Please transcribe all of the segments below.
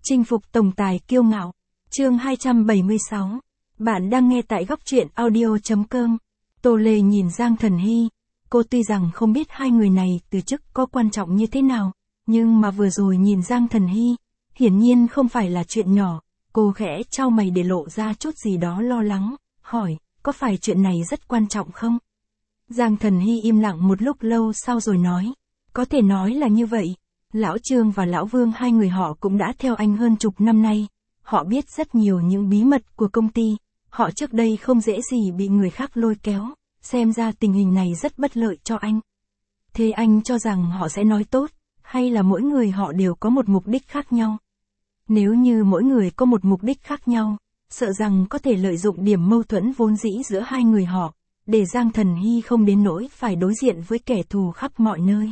Chinh phục tổng tài kiêu ngạo. Chương 276. Bạn đang nghe tại góc truyện audio.com. Tô Lê nhìn Giang Thần Hy. Cô tuy rằng không biết hai người này từ chức có quan trọng như thế nào, nhưng mà vừa rồi nhìn Giang Thần Hy, hiển nhiên không phải là chuyện nhỏ. Cô khẽ chau mày để lộ ra chút gì đó lo lắng, hỏi, có phải chuyện này rất quan trọng không? Giang Thần Hy im lặng một lúc lâu sau rồi nói, có thể nói là như vậy. Lão Trương và Lão Vương, hai người họ cũng đã theo anh hơn chục năm nay. Họ biết rất nhiều những bí mật của công ty. Họ trước đây không dễ gì bị người khác lôi kéo. Xem ra tình hình này rất bất lợi cho anh. Thế anh cho rằng họ sẽ nói tốt, hay là mỗi người họ đều có một mục đích khác nhau? Nếu như mỗi người có một mục đích khác nhau, sợ rằng có thể lợi dụng điểm mâu thuẫn vốn dĩ giữa hai người họ, để Giang Thần Hy không đến nỗi phải đối diện với kẻ thù khắp mọi nơi.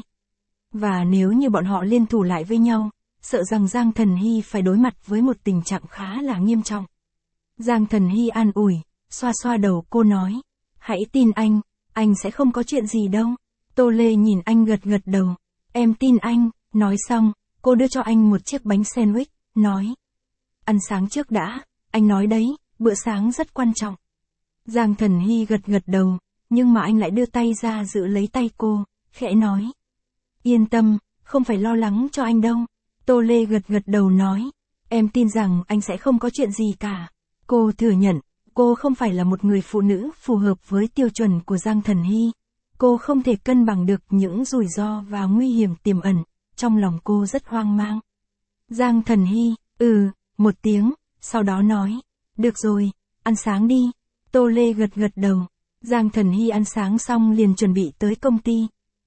Và nếu như bọn họ liên thủ lại với nhau, sợ rằng Giang Thần Hy phải đối mặt với một tình trạng khá là nghiêm trọng. Giang Thần Hy an ủi, xoa xoa đầu cô nói, hãy tin anh sẽ không có chuyện gì đâu. Tô Lê nhìn anh gật gật đầu, em tin anh. Nói xong, cô đưa cho anh một chiếc bánh sandwich, nói, ăn sáng trước đã, anh nói đấy, bữa sáng rất quan trọng. Giang Thần Hy gật gật đầu, nhưng mà anh lại đưa tay ra giữ lấy tay cô, khẽ nói, yên tâm, không phải lo lắng cho anh đâu. Tô Lê gật gật đầu nói, em tin rằng anh sẽ không có chuyện gì cả. Cô thừa nhận, cô không phải là một người phụ nữ phù hợp với tiêu chuẩn của Giang Thần Hy. Cô không thể cân bằng được những rủi ro và nguy hiểm tiềm ẩn, trong lòng cô rất hoang mang. Giang Thần Hy, một tiếng, sau đó nói, được rồi, ăn sáng đi. Tô Lê gật gật đầu. Giang Thần Hy ăn sáng xong liền chuẩn bị tới công ty.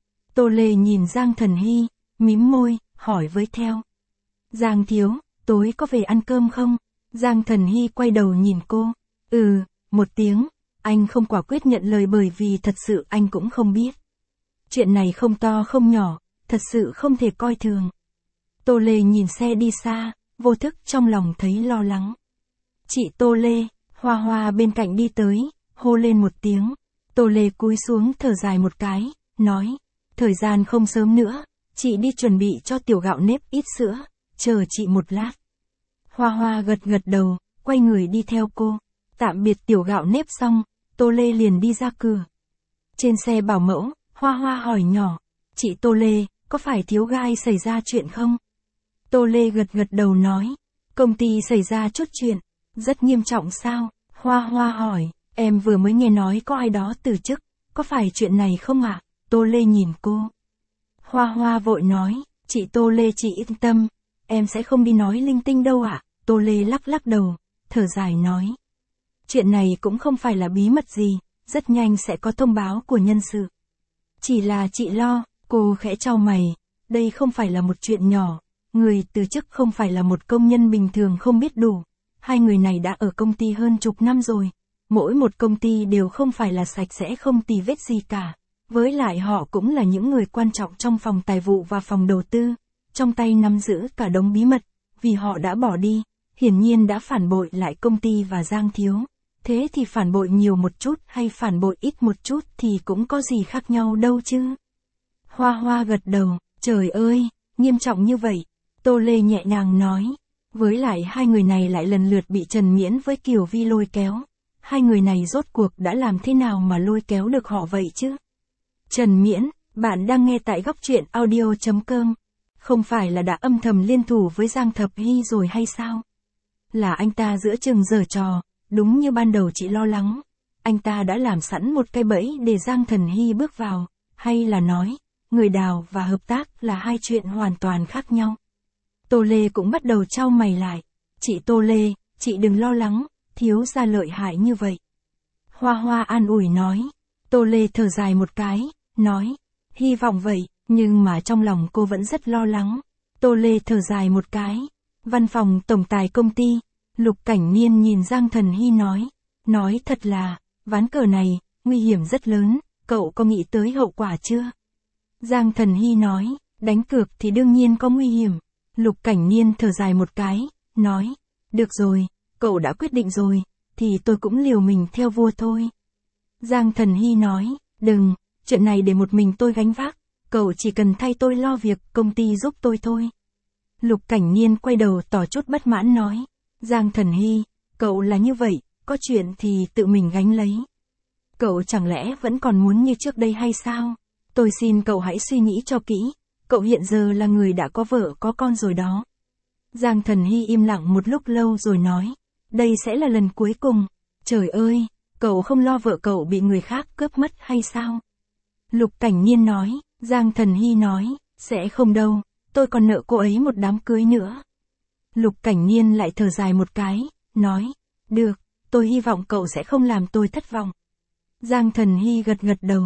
Tô Lê nhìn Giang Thần Hy, mím môi, hỏi với theo. Giang thiếu, tối có về ăn cơm không? Giang Thần Hy quay đầu nhìn cô. Một tiếng, anh không quả quyết nhận lời bởi vì thật sự anh cũng không biết. Chuyện này không to không nhỏ, thật sự không thể coi thường. Tô Lê nhìn xe đi xa, vô thức trong lòng thấy lo lắng. Chị Tô Lê, Hoa Hoa bên cạnh đi tới, hô lên một tiếng. Tô Lê cúi xuống thở dài một cái, nói, thời gian không sớm nữa, chị đi chuẩn bị cho tiểu gạo nếp ít sữa, chờ chị một lát. Hoa Hoa gật gật đầu, quay người đi theo cô. Tạm biệt tiểu gạo nếp xong, Tô Lê liền đi ra cửa. Trên xe bảo mẫu, Hoa Hoa hỏi nhỏ, chị Tô Lê, có phải thiếu gai xảy ra chuyện không? Tô Lê gật gật đầu nói, công ty xảy ra chút chuyện, rất nghiêm trọng sao? Hoa Hoa hỏi, em vừa mới nghe nói có ai đó từ chức, có phải chuyện này không ạ? Tô Lê nhìn cô. Hoa Hoa vội nói, chị Tô Lê chị yên tâm, em sẽ không đi nói linh tinh đâu ạ. Tô Lê lắc lắc đầu, thở dài nói, chuyện này cũng không phải là bí mật gì, rất nhanh sẽ có thông báo của nhân sự. Chỉ là chị lo, cô khẽ chau mày, đây không phải là một chuyện nhỏ, người từ chức không phải là một công nhân bình thường không biết đủ. Hai người này đã ở công ty hơn chục năm rồi, mỗi một công ty đều không phải là sạch sẽ không tì vết gì cả. Với lại họ cũng là những người quan trọng trong phòng tài vụ và phòng đầu tư, trong tay nắm giữ cả đống bí mật, vì họ đã bỏ đi, hiển nhiên đã phản bội lại công ty và Giang thiếu. Thế thì phản bội nhiều một chút hay phản bội ít một chút thì cũng có gì khác nhau đâu chứ. Hoa Hoa gật đầu, trời ơi, nghiêm trọng như vậy. Tô Lê nhẹ nhàng nói, với lại hai người này lại lần lượt bị Trần Miễn với Kiều Vi lôi kéo. Hai người này rốt cuộc đã làm thế nào mà lôi kéo được họ vậy chứ? Trần Miễn, bạn đang nghe tại góc truyện audio.com. Không phải là đã âm thầm liên thủ với Giang Thập Hy rồi hay sao? Là anh ta giữa chừng giở trò, đúng như ban đầu chị lo lắng. Anh ta đã làm sẵn một cái bẫy để Giang Thần Hy bước vào, hay là nói, người đào và hợp tác là hai chuyện hoàn toàn khác nhau. Tô Lê cũng bắt đầu chau mày lại. Chị Tô Lê, chị đừng lo lắng, thiếu gia lợi hại như vậy. Hoa Hoa an ủi nói. Tô Lê thở dài một cái, nói, hy vọng vậy, nhưng mà trong lòng cô vẫn rất lo lắng. Tô Lê thở dài một cái. Văn phòng tổng tài công ty, Lục Cảnh Niên nhìn Giang Thần Hy nói thật là, ván cờ này, nguy hiểm rất lớn, cậu có nghĩ tới hậu quả chưa? Giang Thần Hy nói, đánh cược thì đương nhiên có nguy hiểm. Lục Cảnh Niên thở dài một cái, nói, được rồi, cậu đã quyết định rồi, thì tôi cũng liều mình theo vua thôi. Giang Thần Hy nói, đừng, chuyện này để một mình tôi gánh vác, cậu chỉ cần thay tôi lo việc công ty giúp tôi thôi. Lục Cảnh Niên quay đầu tỏ chút bất mãn nói. Giang Thần Hy, cậu là như vậy, có chuyện thì tự mình gánh lấy. Cậu chẳng lẽ vẫn còn muốn như trước đây hay sao? Tôi xin cậu hãy suy nghĩ cho kỹ, cậu hiện giờ là người đã có vợ có con rồi đó. Giang Thần Hy im lặng một lúc lâu rồi nói. Đây sẽ là lần cuối cùng. Trời ơi, cậu không lo vợ cậu bị người khác cướp mất hay sao? Lục Cảnh Niên nói. Giang Thần Hy nói. Sẽ không đâu, tôi còn nợ cô ấy một đám cưới nữa. Lục Cảnh Niên lại thở dài một cái, nói. Được, tôi hy vọng cậu sẽ không làm tôi thất vọng. Giang Thần Hy gật gật đầu.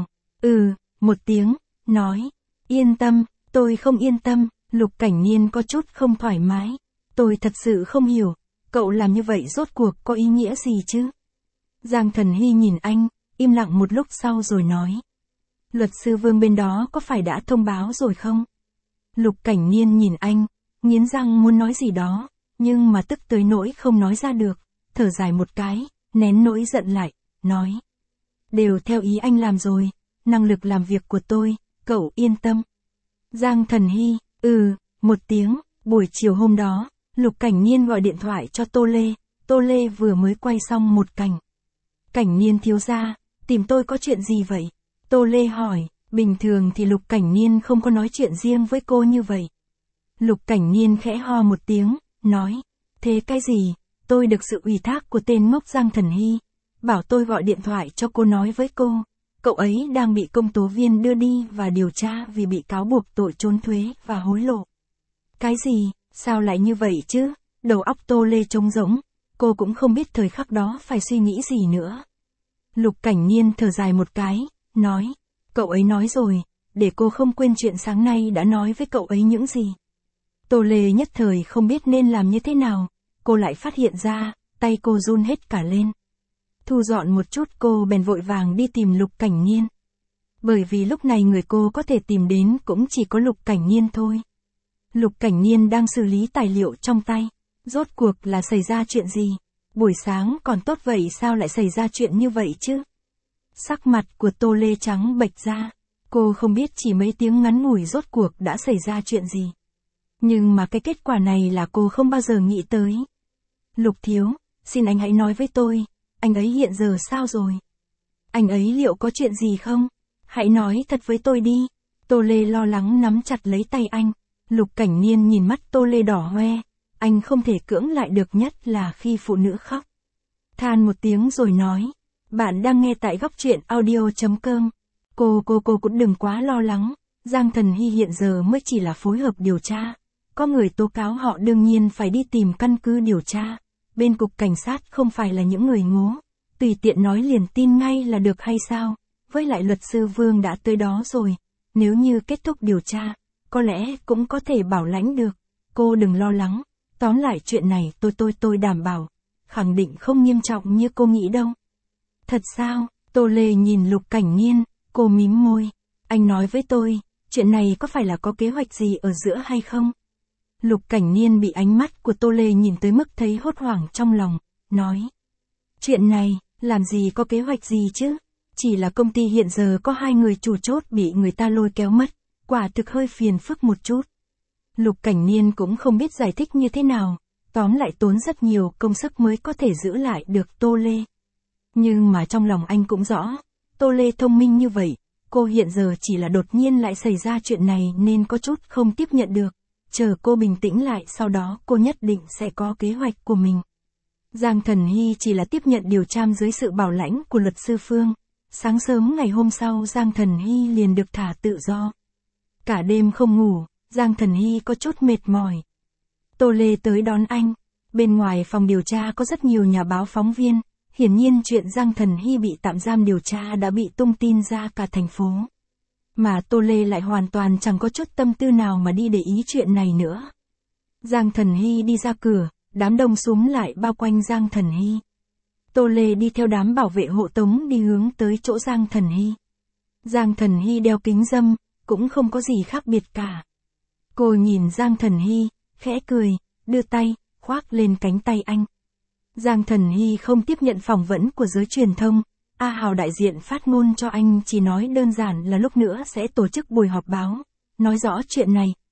Một tiếng, nói. Yên tâm, tôi không yên tâm. Lục Cảnh Niên có chút không thoải mái. Tôi thật sự không hiểu, cậu làm như vậy rốt cuộc có ý nghĩa gì chứ? Giang Thần Hy nhìn anh, im lặng một lúc sau rồi nói. Luật sư Vương bên đó có phải đã thông báo rồi không? Lục Cảnh Niên nhìn anh, nghiến răng muốn nói gì đó, nhưng mà tức tới nỗi không nói ra được, thở dài một cái, nén nỗi giận lại, nói. Đều theo ý anh làm rồi, năng lực làm việc của tôi, cậu yên tâm. Giang Thần Hy, một tiếng, buổi chiều hôm đó, Lục Cảnh Niên gọi điện thoại cho Tô Lê vừa mới quay xong một cảnh. Cảnh Niên thiếu gia, tìm tôi có chuyện gì vậy? Tô Lê hỏi, bình thường thì Lục Cảnh Niên không có nói chuyện riêng với cô như vậy. Lục Cảnh Niên khẽ ho một tiếng, nói, thế cái gì, tôi được sự ủy thác của tên ngốc Giang Thần Hy, bảo tôi gọi điện thoại cho cô nói với cô, cậu ấy đang bị công tố viên đưa đi và điều tra vì bị cáo buộc tội trốn thuế và hối lộ. Cái gì, sao lại như vậy chứ, đầu óc Tô Lê trống rỗng, cô cũng không biết thời khắc đó phải suy nghĩ gì nữa. Lục Cảnh Niên thở dài một cái, nói, cậu ấy nói rồi, để cô không quên chuyện sáng nay đã nói với cậu ấy những gì. Tô Lê nhất thời không biết nên làm như thế nào, cô lại phát hiện ra, tay cô run hết cả lên. Thu dọn một chút cô bèn vội vàng đi tìm Lục Cảnh Niên. Bởi vì lúc này người cô có thể tìm đến cũng chỉ có Lục Cảnh Niên thôi. Lục Cảnh Niên đang xử lý tài liệu trong tay, rốt cuộc là xảy ra chuyện gì? Buổi sáng còn tốt vậy sao lại xảy ra chuyện như vậy chứ? Sắc mặt của Tô Lê trắng bệch ra, cô không biết chỉ mấy tiếng ngắn ngủi rốt cuộc đã xảy ra chuyện gì. Nhưng mà cái kết quả này là cô không bao giờ nghĩ tới. Lục thiếu, xin anh hãy nói với tôi, anh ấy hiện giờ sao rồi? Anh ấy liệu có chuyện gì không? Hãy nói thật với tôi đi. Tô Lê lo lắng nắm chặt lấy tay anh. Lục Cảnh Niên nhìn mắt Tô Lê đỏ hoe, anh không thể cưỡng lại được nhất là khi phụ nữ khóc. Than một tiếng rồi nói, bạn đang nghe tại góc truyện audio.com. Cô cũng đừng quá lo lắng, Giang Thần Hy hiện giờ mới chỉ là phối hợp điều tra. Có người tố cáo họ đương nhiên phải đi tìm căn cứ điều tra. Bên cục cảnh sát không phải là những người ngố, tùy tiện nói liền tin ngay là được hay sao? Với lại luật sư Vương đã tới đó rồi, nếu như kết thúc điều tra, có lẽ cũng có thể bảo lãnh được. Cô đừng lo lắng, tóm lại chuyện này tôi đảm bảo, khẳng định không nghiêm trọng như cô nghĩ đâu. Thật sao? Tô Lê nhìn Lục Cảnh Niên, cô mím môi. Anh nói với tôi, chuyện này có phải là có kế hoạch gì ở giữa hay không? Lục Cảnh Niên bị ánh mắt của Tô Lê nhìn tới mức thấy hốt hoảng trong lòng, nói. Chuyện này, làm gì có kế hoạch gì chứ? Chỉ là công ty hiện giờ có 2 người chủ chốt bị người ta lôi kéo mất, quả thực hơi phiền phức một chút. Lục Cảnh Niên cũng không biết giải thích như thế nào, tóm lại tốn rất nhiều công sức mới có thể giữ lại được Tô Lê. Nhưng mà trong lòng anh cũng rõ, Tô Lê thông minh như vậy, cô hiện giờ chỉ là đột nhiên lại xảy ra chuyện này nên có chút không tiếp nhận được. Chờ cô bình tĩnh lại sau đó cô nhất định sẽ có kế hoạch của mình. Giang Thần Hy chỉ là tiếp nhận điều tra dưới sự bảo lãnh của luật sư Phương. Sáng sớm ngày hôm sau Giang Thần Hy liền được thả tự do. Cả đêm không ngủ, Giang Thần Hy có chút mệt mỏi. Tô Lê tới đón anh. Bên ngoài phòng điều tra có rất nhiều nhà báo phóng viên. Hiển nhiên chuyện Giang Thần Hy bị tạm giam điều tra đã bị tung tin ra cả thành phố. Mà Tô Lê lại hoàn toàn chẳng có chút tâm tư nào mà đi để ý chuyện này nữa. Giang Thần Hy đi ra cửa, đám đông xúm lại bao quanh Giang Thần Hy. Tô Lê đi theo đám bảo vệ hộ tống đi hướng tới chỗ Giang Thần Hy. Giang Thần Hy đeo kính râm, cũng không có gì khác biệt cả. Cô nhìn Giang Thần Hy, khẽ cười, đưa tay, khoác lên cánh tay anh. Giang Thần Hy không tiếp nhận phỏng vấn của giới truyền thông. A Hào đại diện phát ngôn cho anh chỉ nói đơn giản là lúc nữa sẽ tổ chức buổi họp báo, nói rõ chuyện này,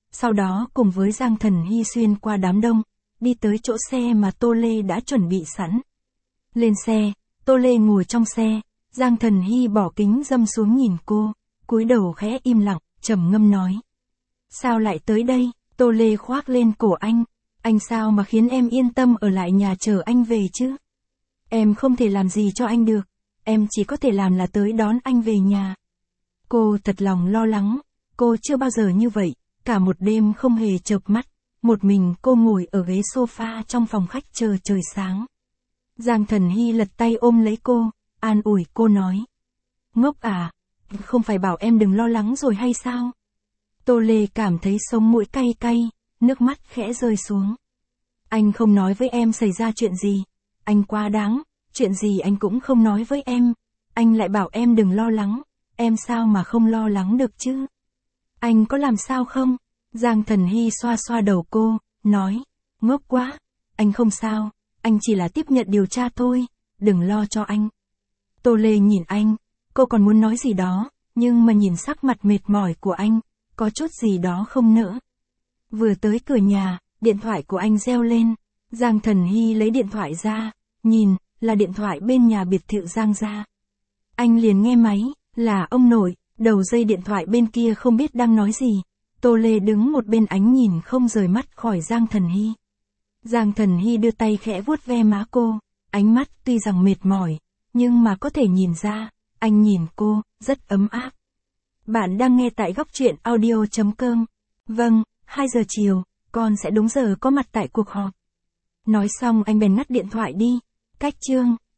sau đó cùng với Giang Thần Hy xuyên qua đám đông, đi tới chỗ xe mà Tô Lê đã chuẩn bị sẵn. Lên xe, Tô Lê ngồi trong xe, Giang Thần Hy bỏ kính râm xuống nhìn cô, cúi đầu khẽ im lặng, trầm ngâm nói. Sao lại tới đây? Tô Lê khoác lên cổ anh sao mà khiến em yên tâm ở lại nhà chờ anh về chứ? Em không thể làm gì cho anh được, em chỉ có thể làm là tới đón anh về nhà. Cô thật lòng lo lắng, cô chưa bao giờ như vậy, cả một đêm không hề chợp mắt, một mình cô ngồi ở ghế sofa trong phòng khách chờ trời sáng. Giang Thần Hy lật tay ôm lấy cô, an ủi cô nói. Ngốc à, không phải bảo em đừng lo lắng rồi hay sao? Tô Lê cảm thấy sống mũi cay cay, nước mắt khẽ rơi xuống. Anh không nói với em xảy ra chuyện gì, anh quá đáng, chuyện gì anh cũng không nói với em, anh lại bảo em đừng lo lắng, em sao mà không lo lắng được chứ? Anh có làm sao không? Giang Thần Hy xoa xoa đầu cô, nói, ngốc quá, anh không sao, anh chỉ là tiếp nhận điều tra thôi, đừng lo cho anh. Tô Lê nhìn anh, cô còn muốn nói gì đó, nhưng mà nhìn sắc mặt mệt mỏi của anh, có chút gì đó không nỡ. Vừa tới cửa nhà, điện thoại của anh reo lên, Giang Thần Hy lấy điện thoại ra, nhìn, là điện thoại bên nhà biệt thự Giang gia. Anh liền nghe máy, là ông nội, đầu dây điện thoại bên kia không biết đang nói gì. Tô Lê đứng một bên ánh nhìn không rời mắt khỏi Giang Thần Hy. Giang Thần Hy đưa tay khẽ vuốt ve má cô, ánh mắt tuy rằng mệt mỏi, nhưng mà có thể nhìn ra, anh nhìn cô, rất ấm áp. Bạn đang nghe tại góc truyện audio.com. Vâng, 2 giờ chiều, con sẽ đúng giờ có mặt tại cuộc họp. Nói xong anh bèn ngắt điện thoại đi. Cách chương